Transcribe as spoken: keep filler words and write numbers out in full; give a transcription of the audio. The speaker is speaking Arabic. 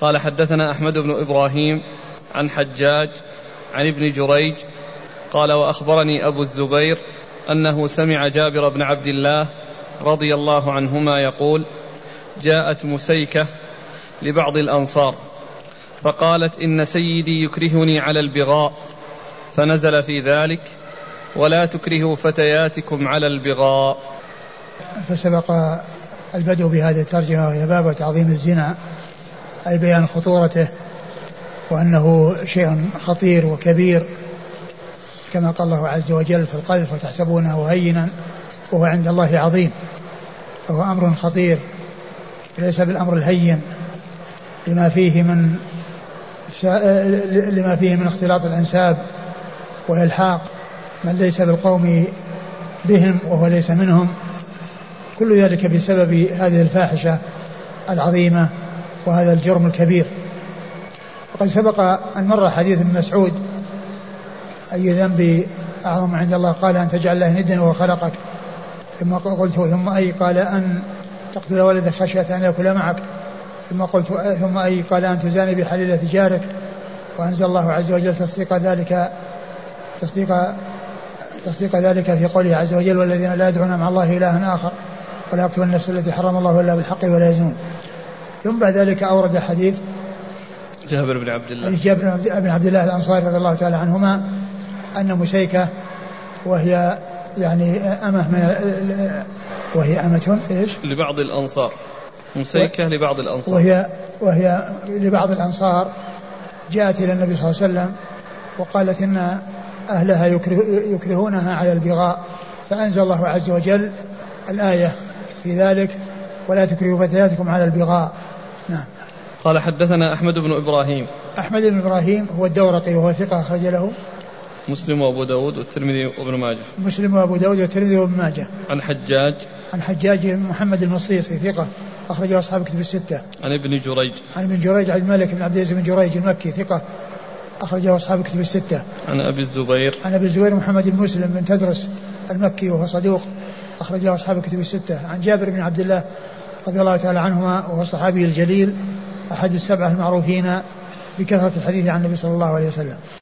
قال حدثنا أحمد بن إبراهيم عن حجاج عن ابن جريج قال وأخبرني أبو الزبير أنه سمع جابر بن عبد الله رضي الله عنهما يقول جاءت مسيكة لبعض الأنصار فقالت إن سيدي يكرهني على البغاء فنزل في ذلك ولا تكرهوا فتياتكم على البغاء. فسبق البدء بهذه الترجمة وهي باب تعظيم الزنا أي بيان خطورته وأنه شيء خطير وكبير كما قال الله عز وجل في القذف وتحسبونه هينا وهو عند الله عظيم، فهو أمر خطير ليس بالأمر الهين لما فيه من لما فيه من اختلاط الأنساب وإلحاق من ليس بالقوم بهم وهو ليس منهم، كل ذلك بسبب هذه الفاحشة العظيمة وهذا الجرم الكبير. وقد سبق أن مر حديث ابن مسعود أي ذنب أعظم عند الله قال أن تجعل الله ندا وهو خلقك، ثم قلت ثم أي قال أن تقتل ولدك خشية أن يأكل معك، ثم قلت ثم أي قال أن تزاني بحليلة جارك، وأنزل الله عز وجل تصديق ذلك تصديق تصديق ذلك في قوله عز وجل والذين لا يدعون مع الله إلها آخر ولا يقتلون النفس التي حرم الله إلا بالحق ولا يزنون. ثم بعد ذلك أورد حديث جابر بن عبد الله جابر بن عبد الله الأنصاري رضي الله تعالى عنهما أن مسيكة وهي يعني أمه من وهي أمة إيش لبعض الأنصار مسيكة و... لبعض الأنصار وهي وهي لبعض الأنصار جاءت إلى النبي صلى الله عليه وسلم وقالت إن أهلها يكره يكرهونها على البغاء، فأنزل الله عز وجل الآية في ذلك ولا تكرهوا فتياتكم على البغاء. نعم. قال حدثنا أحمد بن إبراهيم أحمد بن إبراهيم هو الدورقي وهو ثقة أخرج له مسلم وأبو داود والترمذي وابن ماجه مسلم وأبو داود والترمذي وابن ماجه. عن حجاج عن حجاج محمد المصيصي ثقة أخرجه أصحاب كتب الستة. عن ابن جريج عن ابن جريج عبد الملك بن عبد العزيز بن جريج المكي ثقة أخرجه أصحاب كتب الستة. عن أبي الزبير عن أبي الزبير محمد بن مسلم بن تدرس المكي وهو صدوق أخرجه أصحاب كتب الستة. عن جابر بن عبد الله رضي الله تعالى عنهما وهو الصحابي الجليل أحد السبعة المعروفين بكثرة الحديث عن النبي صلى الله عليه وسلم.